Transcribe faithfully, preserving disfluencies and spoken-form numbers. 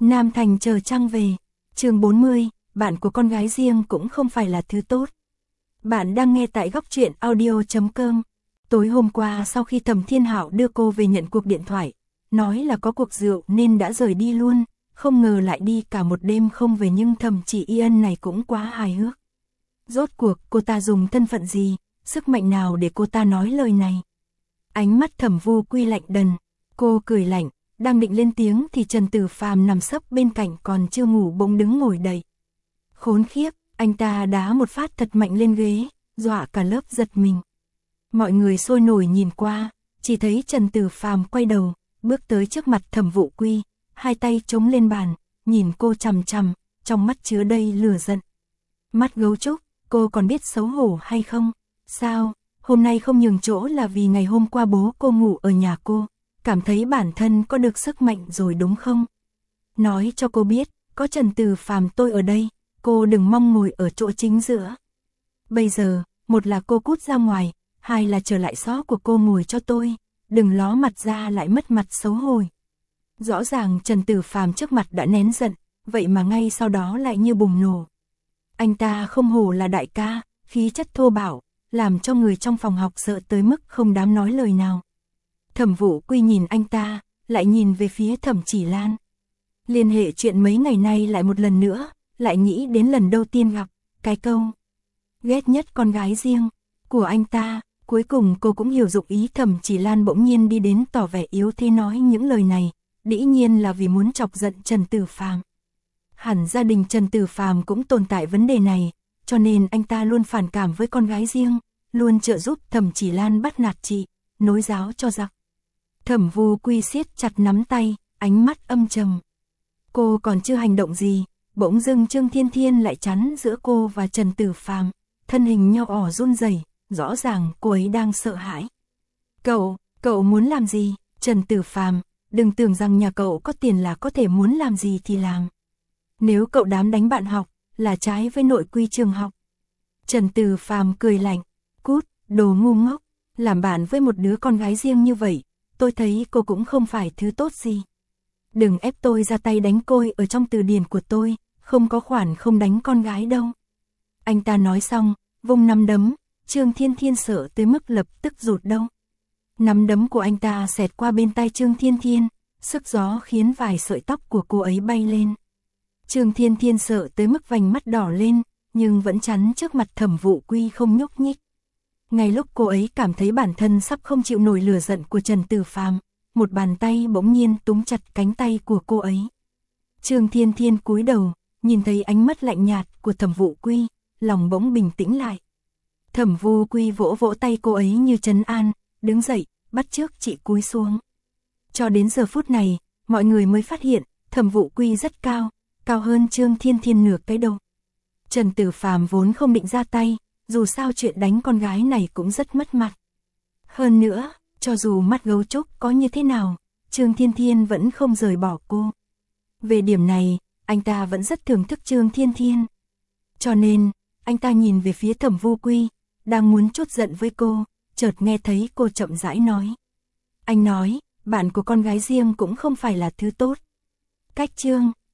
Nam Thành chờ trăng về. Chương bốn mươi, bạn của con gái riêng cũng không phải là thứ tốt. Bạn đang nghe tại góc truyện audio chấm com. Tối hôm qua sau khi Thẩm Thiên Hạo đưa cô về nhận cuộc điện thoại, nói là có cuộc rượu nên đã rời đi luôn, không ngờ lại đi cả một đêm không về, nhưng Thẩm Chỉ Y Ân này cũng quá hài hước. Rốt cuộc cô ta dùng thân phận gì, sức mạnh nào để cô ta nói lời này? Ánh mắt Thẩm Vu Quy lạnh đần, cô cười lạnh, đang định lên tiếng thì Trần Tử Phàm nằm sấp bên cạnh còn chưa ngủ bỗng đứng ngồi dậy. Khốn khiếp, anh ta đá một phát thật mạnh lên ghế, dọa cả lớp giật mình. Mọi người sôi nổi nhìn qua, chỉ thấy Trần Tử Phàm quay đầu, bước tới trước mặt Thẩm Vũ Quy, hai tay chống lên bàn, nhìn cô chằm chằm, trong mắt chứa đầy lửa giận. Mắt gấu trúc, cô còn biết xấu hổ hay không? Sao, hôm nay không nhường chỗ là vì ngày hôm qua bố cô ngủ ở nhà cô, cảm thấy bản thân có được sức mạnh rồi đúng không? Nói cho cô biết, có Trần Tử Phàm tôi ở đây, cô đừng mong ngồi ở chỗ chính giữa. Bây giờ, một là cô cút ra ngoài, hai là trở lại xó của cô ngồi cho tôi, đừng ló mặt ra lại mất mặt xấu hổ. Rõ ràng Trần Tử Phàm trước mặt đã nén giận, vậy mà ngay sau đó lại như bùng nổ. Anh ta không hổ là đại ca, khí chất thô bạo, làm cho người trong phòng học sợ tới mức không dám nói lời nào. Thẩm Vũ Quy nhìn anh ta, lại nhìn về phía Thẩm Chỉ Lan. Liên hệ chuyện mấy ngày nay lại một lần nữa, lại nghĩ đến lần đầu tiên gặp, cái câu ghét nhất con gái riêng của anh ta. Cuối cùng cô cũng hiểu dụng ý. Thẩm Chỉ Lan bỗng nhiên đi đến tỏ vẻ yếu thế nói những lời này, dĩ nhiên là vì muốn chọc giận Trần Tử Phàm. Hẳn gia đình Trần Tử Phàm cũng tồn tại vấn đề này, cho nên anh ta luôn phản cảm với con gái riêng, luôn trợ giúp Thẩm Chỉ Lan bắt nạt chị, nối giáo cho giặc. Thẩm Vu Quy siết chặt nắm tay, ánh mắt âm trầm. Cô còn chưa hành động gì, bỗng dưng Trương Thiên Thiên lại chắn giữa cô và Trần Tử Phàm, thân hình nho ỏ run rẩy, rõ ràng cô ấy đang sợ hãi. Cậu, cậu muốn làm gì? Trần Tử Phàm, đừng tưởng rằng nhà cậu có tiền là có thể muốn làm gì thì làm. Nếu cậu dám đánh bạn học, là trái với nội quy trường học. Trần Tử Phàm cười lạnh, cút, đồ ngu ngốc, làm bạn với một đứa con gái riêng như vậy, tôi thấy cô cũng không phải thứ tốt gì. Đừng ép tôi ra tay đánh cô, ở trong từ điển của tôi, không có khoản không đánh con gái đâu. Anh ta nói xong, vung nắm đấm, Trương Thiên Thiên sợ tới mức lập tức rụt đâu. Nắm đấm của anh ta xẹt qua bên tai Trương Thiên Thiên, sức gió khiến vài sợi tóc của cô ấy bay lên. Trương Thiên Thiên sợ tới mức vành mắt đỏ lên, nhưng vẫn chắn trước mặt Thẩm Vũ Quy không nhúc nhích. Ngay lúc cô ấy cảm thấy bản thân sắp không chịu nổi lửa giận của Trần Tử Phàm, một bàn tay bỗng nhiên túm chặt cánh tay của cô ấy. Trương Thiên Thiên cúi đầu, nhìn thấy ánh mắt lạnh nhạt của Thẩm Vũ Quy, lòng bỗng bình tĩnh lại. Thẩm Vu Quy vỗ vỗ tay cô ấy như trấn an, đứng dậy, bắt chước chị cúi xuống. Cho đến giờ phút này, mọi người mới phát hiện, Thẩm Vũ Quy rất cao, cao hơn Trương Thiên Thiên nửa cái đầu. Trần Tử Phàm vốn không định ra tay, dù sao chuyện đánh con gái này cũng rất mất mặt. Hơn nữa, cho dù mắt gấu trúc có như thế nào, Trương Thiên Thiên vẫn không rời bỏ cô. Về điểm này, anh ta vẫn rất thưởng thức Trương Thiên Thiên. Cho nên, anh ta nhìn về phía Thẩm Vu Quy, đang muốn trút giận với cô, chợt nghe thấy cô chậm rãi nói. Anh nói, bạn của con gái riêng cũng không phải là thứ tốt. Cách Trương